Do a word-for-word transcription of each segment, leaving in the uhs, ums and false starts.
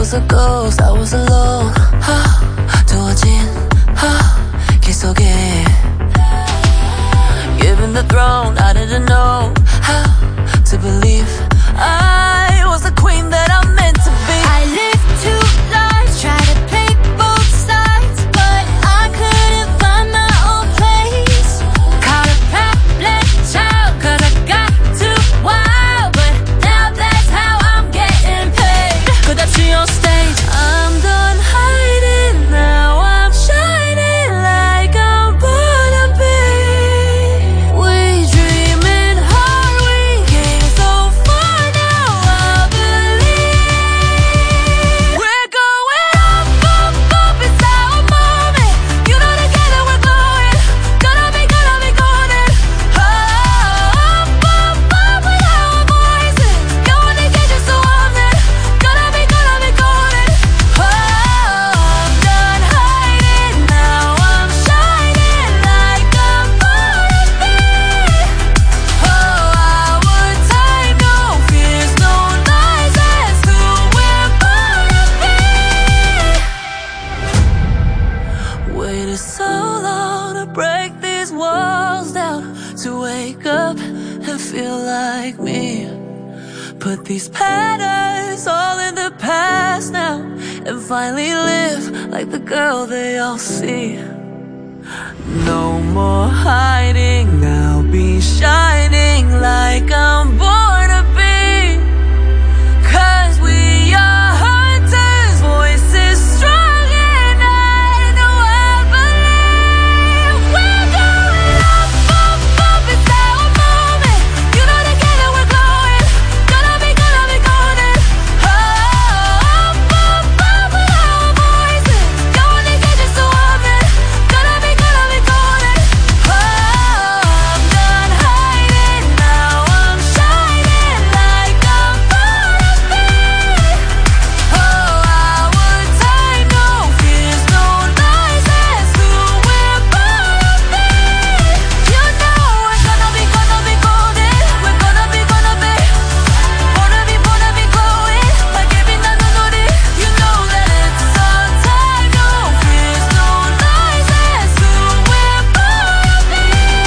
was a ghost, I was alone. 두어진 길 속에 given the throne, I didn't know how to believe I was the queen that I'm meant to be. I lived two lives, tried to play both sides, but I couldn't find my own place. Caught a problem child, cause I got too wild, but now that's how I'm getting paid. 끝없이 on stage, I'm done hiding, now I'm shining like I'm born to be. We dreaming hard, we came so far, now I believe we're going up, up, up, it's our moment. You know together we're glowing, gonna be, gonna be golden. Oh, up, up, up with our voices, you wanna get you so I'm there, gonna be, gonna be golden. Oh, I'm done hiding, now I'm shining like I'm born to be. Oh, our time, no fears, no lies, that's who we're born to be. Waited so long to break these walls down, to wake up and feel like me. Put these patterns all in the past now, and finally live like the girl they all see. No more hiding, I'll be shining like I'm born to be. Cause we are hunters, voices strong, and I know I believe we're going up, up, up, it's our moment. You know together we're glowing, gonna be, gonna be golden. Oh, up, up, up with our voices, you wanna get you so I'm there, gonna be, gonna be golden. Oh, I'm done hiding, now I'm shining like I'm born to be. Oh, our time, no fears, no lies, that's who we're born to be. You know we're gonna be, gonna be golden. We're gonna be, gonna be born to be, born to be glowing like every night on it. You know that it's our time, no fears, no lies, that's who we're born to be.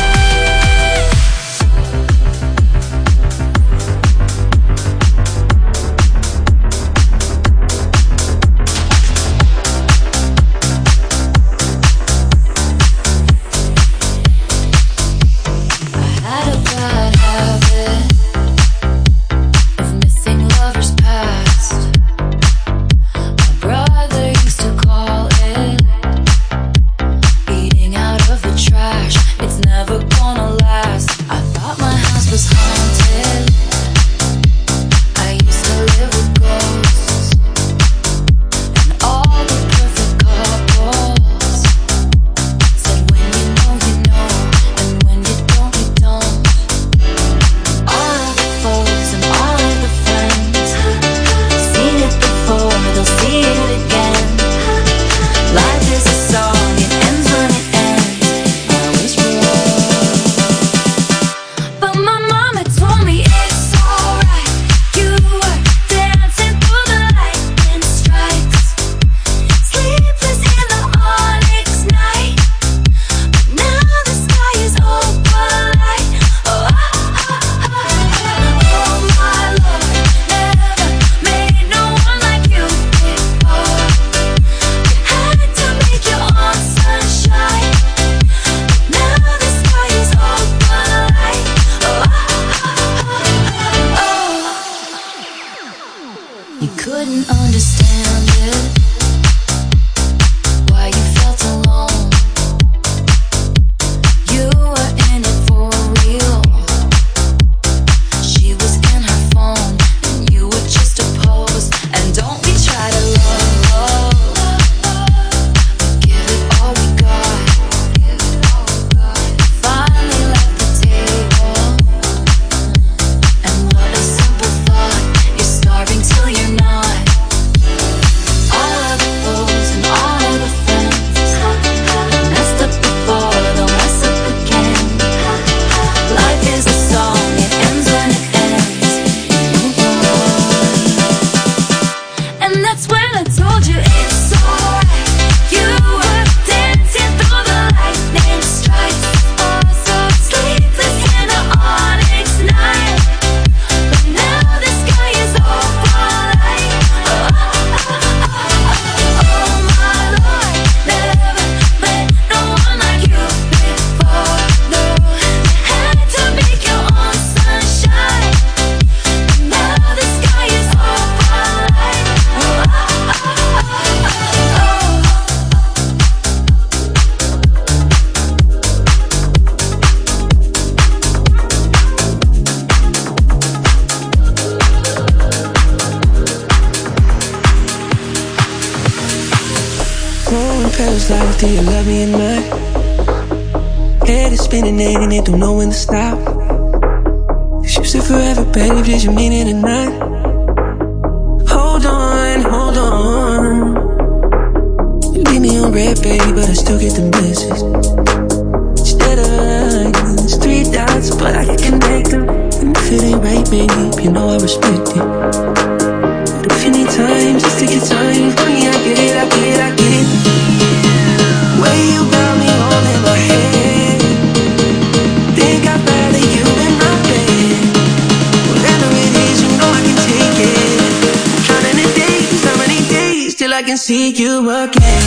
I had a bad habit of missing lovers past. My brother used to call it eating out of the trash. It's never gonna last. I thought my house was haunted. I used to live with ghosts and all the perfect couples said when you know you know, and when you don't you don't. All of the folks and all of the friends seen it before, they'll see it again. Life is a song, it ends when it ends. I wish for love, but my mama told me it's alright. You were dancing through the lightning strikes, sleepless in the onyx night. Now the sky is opalite. Oh, ah, ah, ah, ah. Oh my Lord, never made no one like you before. You had to make your own sunshine. Now the sky is opalite. Oh, ah, ah, ah, ah. Oh, you couldn't understand it, why you felt alone. You were in it for real. She was in her phone, and you were just a pose. And don't we try to love, but give it all we got. Finally left the table, and what a simple thought. You're starving till you're not. All parasite, do you love me or not? Head is spinning, and it don't know when to stop. If you said forever, babe, did you mean it or not? Hold on, hold on. You leave me on red, baby, but I still get the message. Instead of lines, three dots, but I can connect them. And if it ain't right, babe, you know I respect it. But if you need time, just take your time. Honey, I get it, I get it, I get it. Way you got me all in my head. Think I'd rather you in my bed. Whatever it is, you know I can take it. Counting the days, how many days till I can see you again?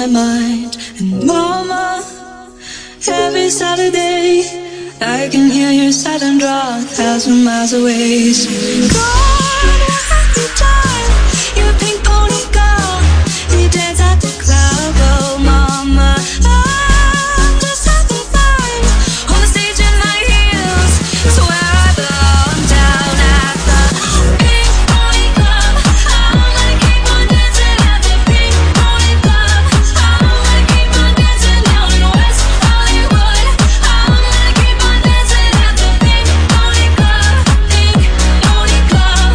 my mind. And mama, every Saturday I can hear your silent draw a thousand miles away. So gone, happy time, your pink pony girl, you dance at the club. Oh mama, I'm just having fun on the stage in my heels. So where I belong, down at the pink pony club. I'm gonna keep on dancing at the pink pony club. I'm gonna keep on dancing down in West Hollywood. I'm gonna keep on dancing at the pink pony club, pink pony club.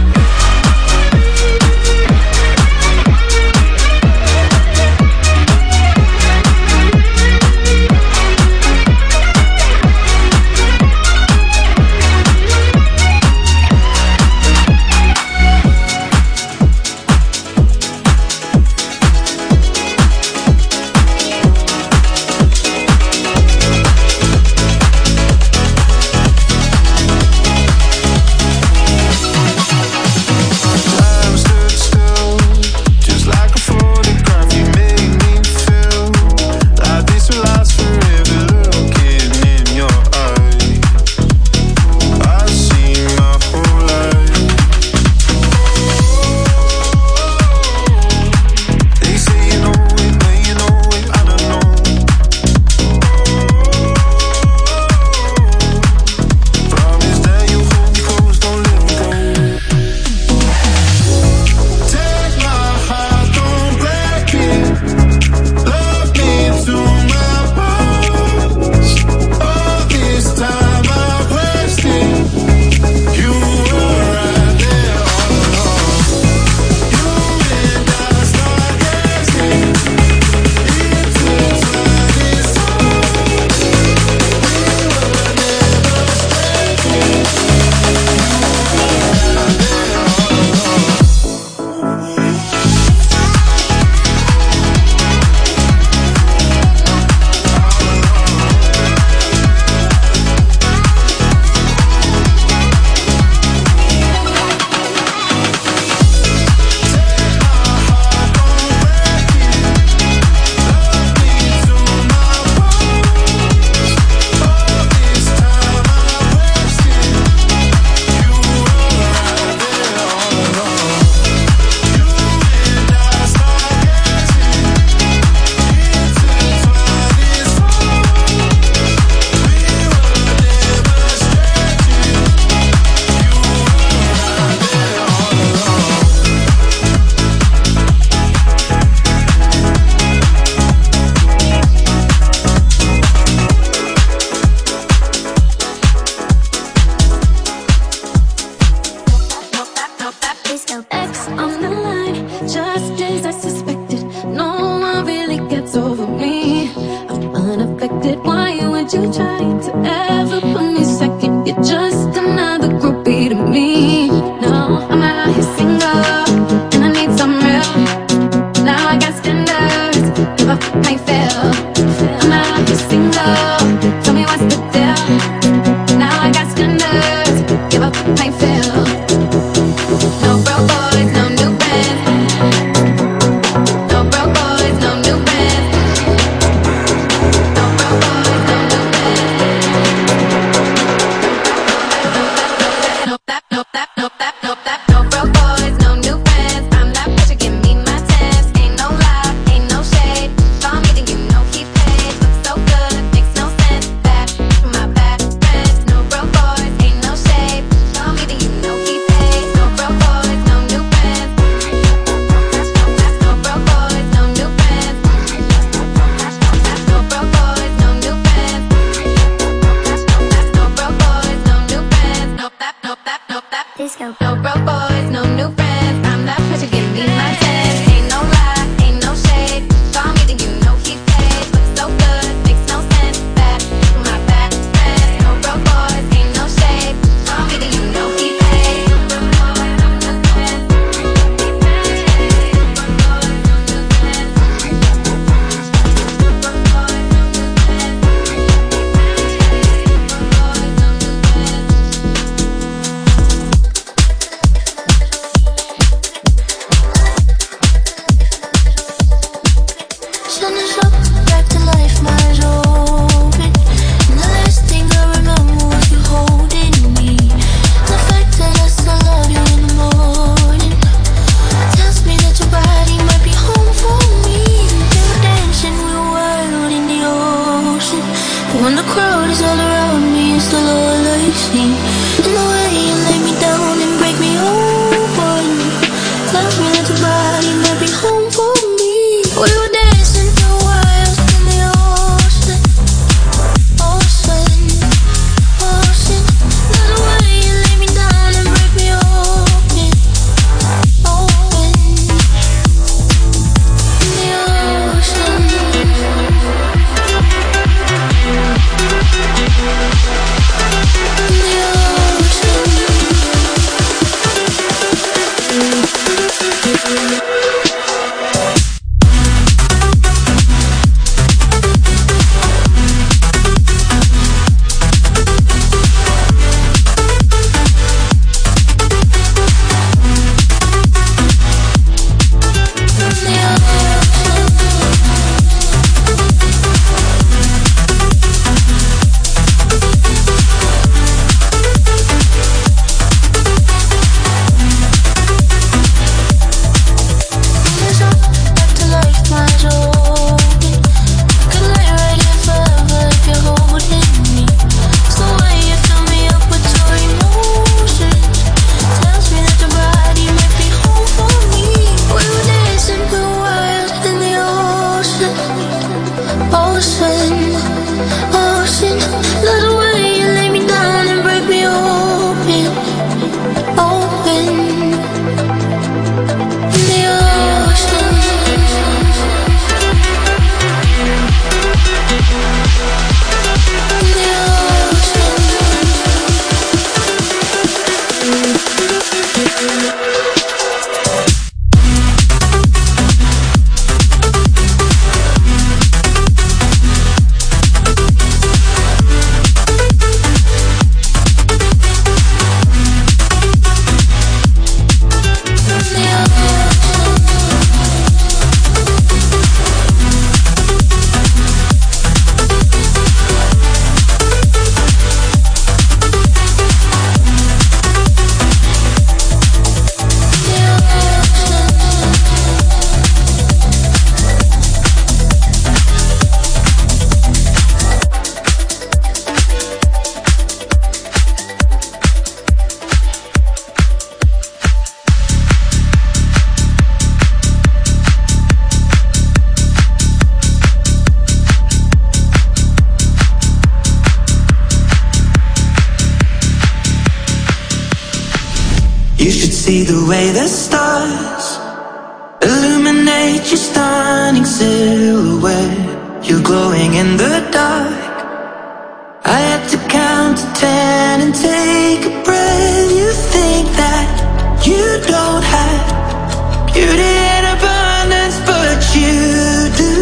Time stood still, just like a photograph. You made me feel like this will last forever. Looking in your eyes, I see my whole life. They say you know it, but you know it, I don't know. Promise that you hold me close, don't let me go. Take my heart, don't break it. Love me to my bones. All this time I've wasted. You were right there all along. You and I stargazing. Intertwined in song. We were never strangers. X on the line, just as I suspected. No one really gets over me. I'm unaffected. Why would you try to ever put me second? You're just another groupie to me. No, I'm out here single, and I need some real. Now I got standards, give up my fail. I'm out here single, tell me what's the deal. Now I got standards, give up my fail. No broke boys, no new band. No broke boys, no new band. No broke boys, no new band. Stars all around me, it's still all I see. And the way you lay me down and break me open tells me that your body might be home for me. We were dancing for wild in the ocean, ocean, ocean. Love the way you lay me down and break me open, open in the ocean. You should see the way the stars illuminate your stunning silhouette. You're glowing in the dark. I had to count to ten and take a breath. You think that you don't have beauty in abundance, but you do.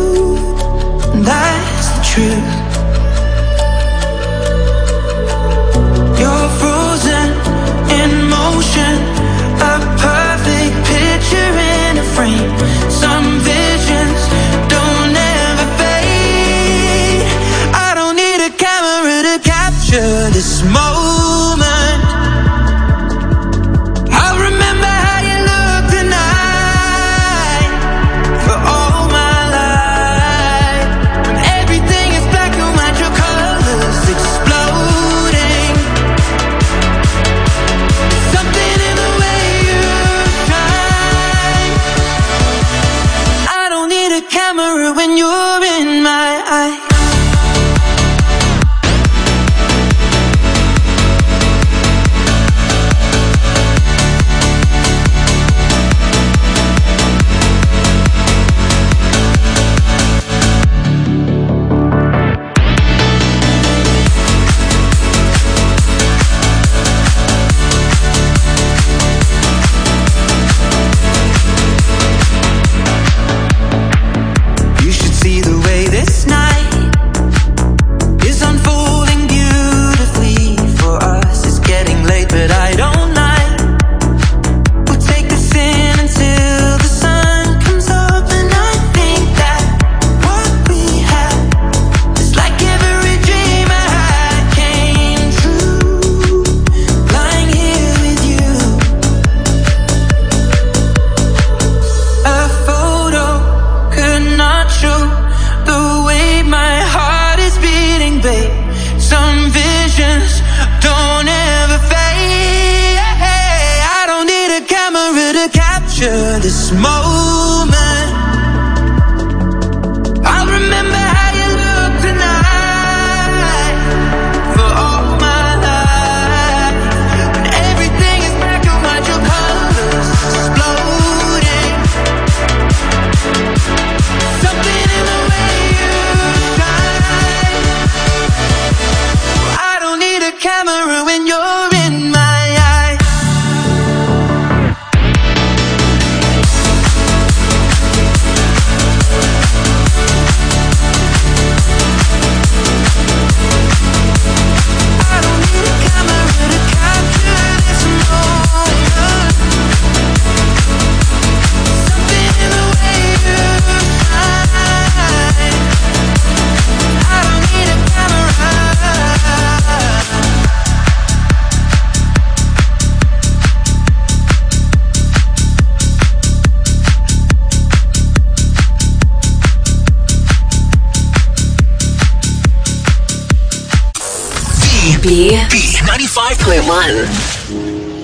That's the truth. You're frozen in motion, a perfect picture in a frame. Some visions don't ever fade. I don't need a camera to capture this moment. I'll remember how you look tonight for all my life. When everything is black and white, your colors exploding. Something in the way you shine. I don't need a camera when you're in my eye. some visions don't ever fade. I don't need a camera to capture this moment. I'll remember how you look tonight for all my life. When everything is black and white, your colors exploding. Something in the way you shine. I don't need a camera when you're in my eyes. I don't need a camera to capture this moment. Something in the way you shine. I don't need a camera. B B ninety-five point one.